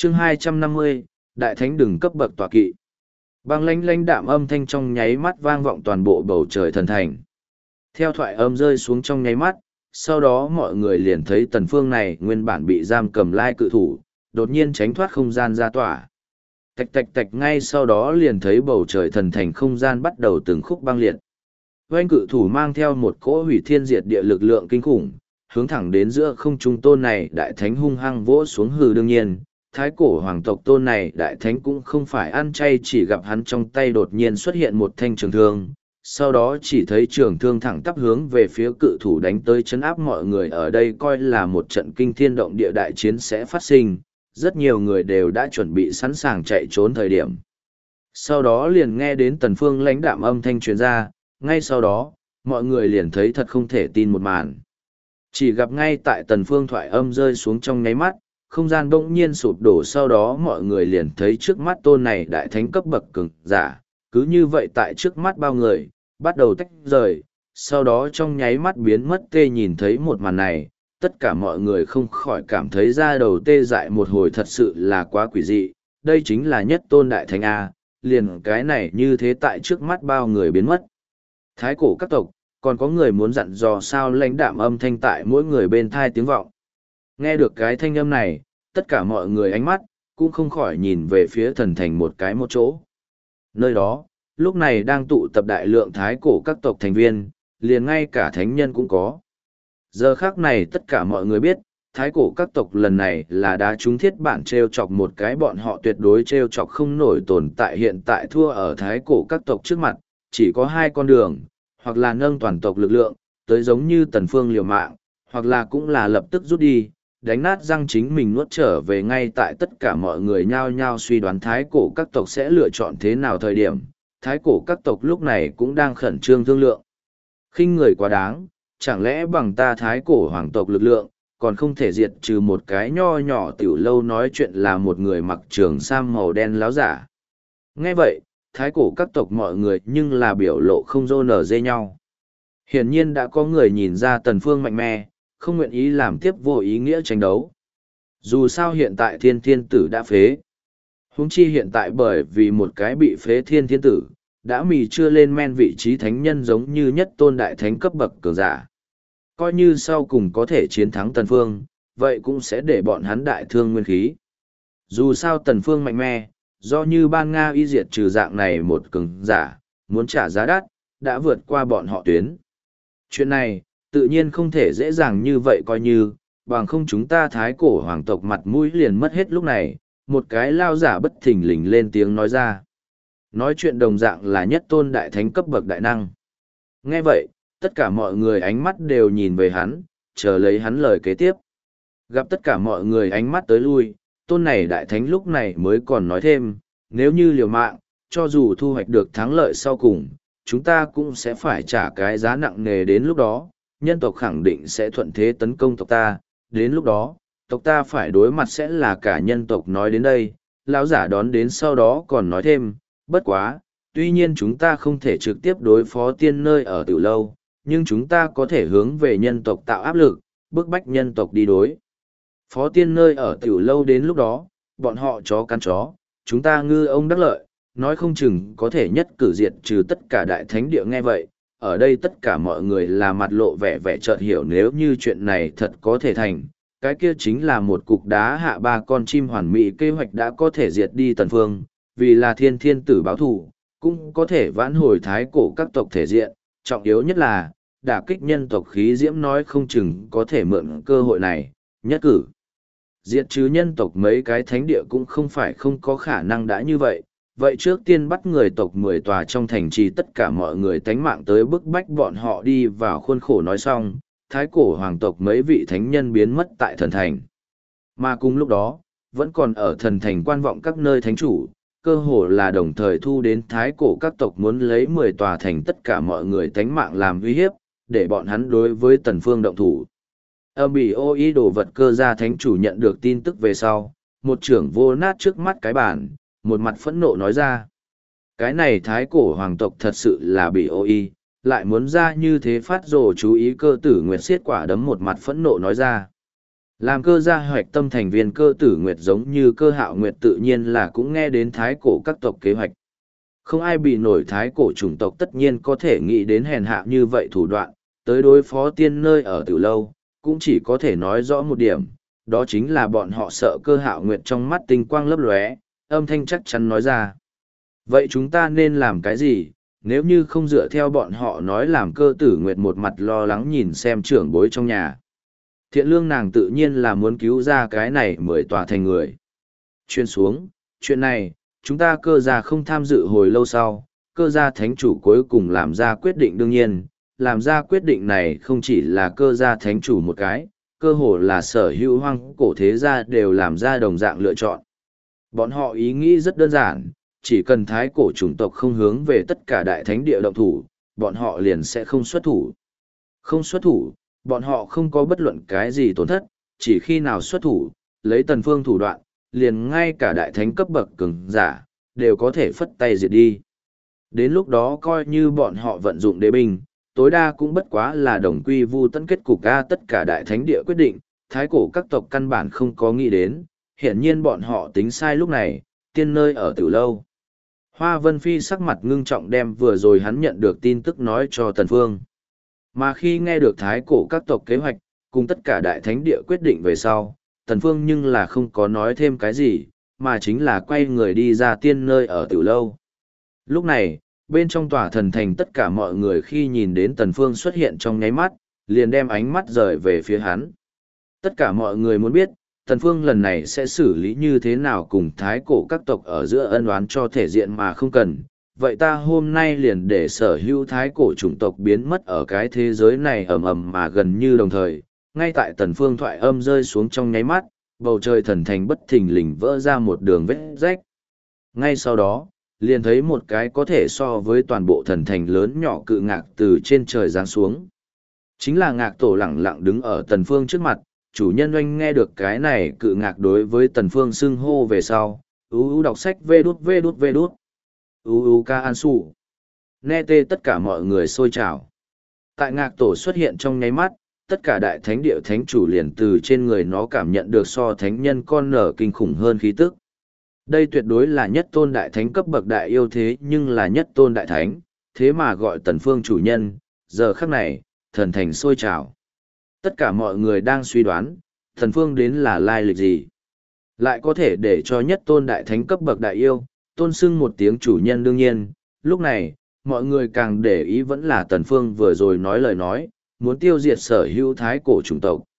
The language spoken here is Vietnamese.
Chương 250, Đại Thánh đừng cấp bậc tọa kỵ. Băng lãnh lãnh đạm âm thanh trong nháy mắt vang vọng toàn bộ bầu trời thần thành. Theo thoại âm rơi xuống trong nháy mắt, sau đó mọi người liền thấy Tần Phương này nguyên bản bị giam cầm lai cự thủ, đột nhiên tránh thoát không gian ra tỏa. Tạch tạch tạch, ngay sau đó liền thấy bầu trời thần thành không gian bắt đầu từng khúc băng liệt. Oanh cự thủ mang theo một cỗ hủy thiên diệt địa lực lượng kinh khủng, hướng thẳng đến giữa không trung tôn này đại thánh hung hăng vỗ xuống. Hừ, đương nhiên, thái cổ hoàng tộc tôn này đại thánh cũng không phải ăn chay, chỉ gặp hắn trong tay đột nhiên xuất hiện một thanh trường thương, sau đó chỉ thấy trường thương thẳng tắp hướng về phía cự thủ đánh tới, chấn áp mọi người ở đây, coi là một trận kinh thiên động địa đại chiến sẽ phát sinh. Rất nhiều người đều đã chuẩn bị sẵn sàng chạy trốn thời điểm. Sau đó liền nghe đến Tần Phương lãnh đạm âm thanh truyền ra, ngay sau đó, mọi người liền thấy thật không thể tin một màn. Chỉ gặp ngay tại Tần Phương thoại âm rơi xuống trong nháy mắt, không gian bỗng nhiên sụp đổ, sau đó mọi người liền thấy trước mắt tôn này đại thánh cấp bậc cường giả, cứ như vậy tại trước mắt bao người, bắt đầu tách rời, sau đó trong nháy mắt biến mất. Nhìn thấy một màn này, tất cả mọi người không khỏi cảm thấy da đầu tê dại một hồi, thật sự là quá quỷ dị, đây chính là nhất tôn đại thánh A, liền cái này như thế tại trước mắt bao người biến mất. Thái cổ các tộc, còn có người muốn dặn dò sao? Lãnh đạm âm thanh tại mỗi người bên thai tiếng vọng. Nghe được cái thanh âm này, tất cả mọi người ánh mắt, cũng không khỏi nhìn về phía thần thành một chỗ. Nơi đó, lúc này đang tụ tập đại lượng thái cổ các tộc thành viên, liền ngay cả thánh nhân cũng có. Giờ khác này tất cả mọi người biết, thái cổ các tộc lần này là đá trúng thiết bản treo chọc một cái bọn họ tuyệt đối treo chọc không nổi tồn tại. Hiện tại thua ở thái cổ các tộc trước mặt, chỉ có hai con đường, hoặc là nâng toàn tộc lực lượng, tới giống như Tần Phương liều mạng, hoặc là cũng là lập tức rút đi, đánh nát răng chính mình nuốt trở về. Ngay tại tất cả mọi người nhao nhao suy đoán thái cổ các tộc sẽ lựa chọn thế nào thời điểm, thái cổ các tộc lúc này cũng đang khẩn trương thương lượng. Khinh người quá đáng, chẳng lẽ bằng ta thái cổ hoàng tộc lực lượng, còn không thể diệt trừ một cái nho nhỏ tiểu lâu nói chuyện là một người mặc trường sam màu đen láo giả. Nghe vậy, thái cổ các tộc mọi người nhưng là biểu lộ không rô nở dê nhau. Hiển nhiên đã có người nhìn ra Tần Phương mạnh mẽ, không nguyện ý làm tiếp vô ý nghĩa tranh đấu. Dù sao hiện tại thiên thiên tử đã phế. Huống chi hiện tại bởi vì một cái bị phế thiên thiên tử, đã mì chưa lên men vị trí thánh nhân giống như nhất tôn đại thánh cấp bậc cường giả. Coi như sau cùng có thể chiến thắng Tần Phương, vậy cũng sẽ để bọn hắn đại thương nguyên khí. Dù sao Tần Phương mạnh mẽ, do như ban Nga y diệt trừ dạng này một cường giả, muốn trả giá đắt, đã vượt qua bọn họ tuyến. Chuyện này, tự nhiên không thể dễ dàng như vậy, coi như, bằng không chúng ta thái cổ hoàng tộc mặt mũi liền mất hết. Lúc này, một cái lao giả bất thình lình lên tiếng nói ra. Nói chuyện đồng dạng là nhất tôn đại thánh cấp bậc đại năng. Nghe vậy, tất cả mọi người ánh mắt đều nhìn về hắn, chờ lấy hắn lời kế tiếp. Gặp tất cả mọi người ánh mắt tới lui, tôn này đại thánh lúc này mới còn nói thêm, nếu như liều mạng, cho dù thu hoạch được thắng lợi sau cùng, chúng ta cũng sẽ phải trả cái giá nặng nề. Đến lúc đó, nhân tộc khẳng định sẽ thuận thế tấn công tộc ta, đến lúc đó, tộc ta phải đối mặt sẽ là cả nhân tộc. Nói đến đây, lão giả đón đến sau đó còn nói thêm, bất quá, tuy nhiên chúng ta không thể trực tiếp đối phó tiên nơi ở Tiểu Lâu, nhưng chúng ta có thể hướng về nhân tộc tạo áp lực, bức bách nhân tộc đi đối phó tiên nơi ở Tiểu Lâu. Đến lúc đó, bọn họ chó cắn chó, chúng ta ngư ông đắc lợi, nói không chừng có thể nhất cử diệt trừ tất cả đại thánh địa. Nghe vậy, ở đây tất cả mọi người là mặt lộ vẻ chợt hiểu, nếu như chuyện này thật có thể thành, cái kia chính là một cục đá hạ ba con chim hoàn mỹ. Kế hoạch đã có thể diệt đi Tần Phương, vì là thiên thiên tử báo thù, cũng có thể vãn hồi thái cổ các tộc thể diện, trọng yếu nhất là đả kích nhân tộc khí diễm, nói không chừng có thể mượn cơ hội này nhất cử diệt trừ nhân tộc mấy cái thánh địa cũng không phải không có khả năng. đã như vậy, vậy trước tiên bắt người tộc 10 tòa trong thành trì tất cả mọi người tánh mạng tới bức bách bọn họ đi vào khuôn khổ. Nói xong, thái cổ hoàng tộc mấy vị thánh nhân biến mất tại thần thành. Mà cùng lúc đó, vẫn còn ở thần thành quan vọng các nơi thánh chủ, cơ hồ là đồng thời thu đến thái cổ các tộc muốn lấy 10 tòa thành tất cả mọi người tánh mạng làm uy hiếp, để bọn hắn đối với Tần Phương động thủ. Âm bị ô ý đồ vật cơ gia thánh chủ nhận được tin tức về sau, một trưởng vô nát trước mắt cái bàn, một mặt phẫn nộ nói ra. Cái này thái cổ hoàng tộc thật sự là bị ô y, lại muốn ra như thế phát rồ chú ý. Cơ tử nguyệt xiết quả đấm một mặt phẫn nộ nói ra. Làm cơ gia hoạch tâm thành viên cơ tử nguyệt giống như cơ hạo nguyệt tự nhiên là cũng nghe đến thái cổ các tộc kế hoạch. Không ai bị nổi thái cổ chủng tộc tất nhiên có thể nghĩ đến hèn hạ như vậy thủ đoạn, tới đối phó tiên nơi ở từ lâu, cũng chỉ có thể nói rõ một điểm, đó chính là bọn họ sợ cơ hạo nguyệt trong mắt tinh quang lấp lóe, âm thanh chắc chắn nói ra. Vậy chúng ta nên làm cái gì, nếu như không dựa theo bọn họ nói làm cơ tử nguyệt một mặt lo lắng nhìn xem trưởng bối trong nhà. Thiện lương nàng tự nhiên là muốn cứu ra cái này mới tỏa thành người. Chuyên xuống, chuyện này, chúng ta cơ gia không tham dự hồi lâu sau, cơ gia thánh chủ cuối cùng làm ra quyết định đương nhiên, làm ra quyết định này không chỉ là cơ gia thánh chủ một cái, cơ hồ là sở hữu hoang cổ thế gia đều làm ra đồng dạng lựa chọn. Bọn họ ý nghĩ rất đơn giản, chỉ cần thái cổ chủng tộc không hướng về tất cả đại thánh địa động thủ, bọn họ liền sẽ không xuất thủ. Không xuất thủ, bọn họ không có bất luận cái gì tổn thất, chỉ khi nào xuất thủ, lấy tần phương thủ đoạn, liền ngay cả đại thánh cấp bậc cường giả, đều có thể phất tay diệt đi. Đến lúc đó coi như bọn họ vận dụng đế binh, tối đa cũng bất quá là đồng quy vu tận kết cục ga tất cả đại thánh địa quyết định, thái cổ các tộc căn bản không có nghĩ đến, hiển nhiên bọn họ tính sai lúc này, tiên nơi ở từ lâu. Hoa Vân Phi sắc mặt ngưng trọng đem vừa rồi hắn nhận được tin tức nói cho Tần Phương. Mà khi nghe được thái cổ các tộc kế hoạch, cùng tất cả đại thánh địa quyết định về sau, Tần Phương nhưng là không có nói thêm cái gì, mà chính là quay người đi ra tiên nơi ở tiểu lâu. Lúc này, bên trong tòa thần thành tất cả mọi người khi nhìn đến Tần Phương xuất hiện trong nháy mắt, liền đem ánh mắt rời về phía hắn. Tất cả mọi người muốn biết, Tần Phương lần này sẽ xử lý như thế nào cùng thái cổ các tộc ở giữa ân oán cho thể diện mà không cần. Vậy ta hôm nay liền để sở hữu thái cổ chủng tộc biến mất ở cái thế giới này ầm ầm mà gần như đồng thời. Ngay tại Tần Phương thoại âm rơi xuống trong nháy mắt, bầu trời thần thành bất thình lình vỡ ra một đường vết rách. Ngay sau đó, liền thấy một cái có thể so với toàn bộ thần thành lớn nhỏ cự ngạc từ trên trời giáng xuống. Chính là ngạc tổ lẳng lặng đứng ở Tần Phương trước mặt, chủ nhân oanh nghe được cái này cự ngạc đối với Tần Phương xưng hô về sau, đọc sách vê đút, ca an su. Nghe tê tất cả mọi người sôi trào. Tại ngạc tổ xuất hiện trong nháy mắt, tất cả đại thánh địa thánh chủ liền từ trên người nó cảm nhận được so thánh nhân con nở kinh khủng hơn khí tức. Đây tuyệt đối là nhất tôn đại thánh cấp bậc đại yêu thế nhưng là nhất tôn đại thánh, thế mà gọi Tần Phương chủ nhân, giờ khắc này, thần thành sôi trào. Tất cả mọi người đang suy đoán, Tần Phương đến là lai lịch gì? Lại có thể để cho nhất tôn đại thánh cấp bậc đại yêu, tôn xưng một tiếng chủ nhân đương nhiên, lúc này, mọi người càng để ý vẫn là Tần Phương vừa rồi nói lời nói, muốn tiêu diệt sở hữu thái cổ chủng tộc.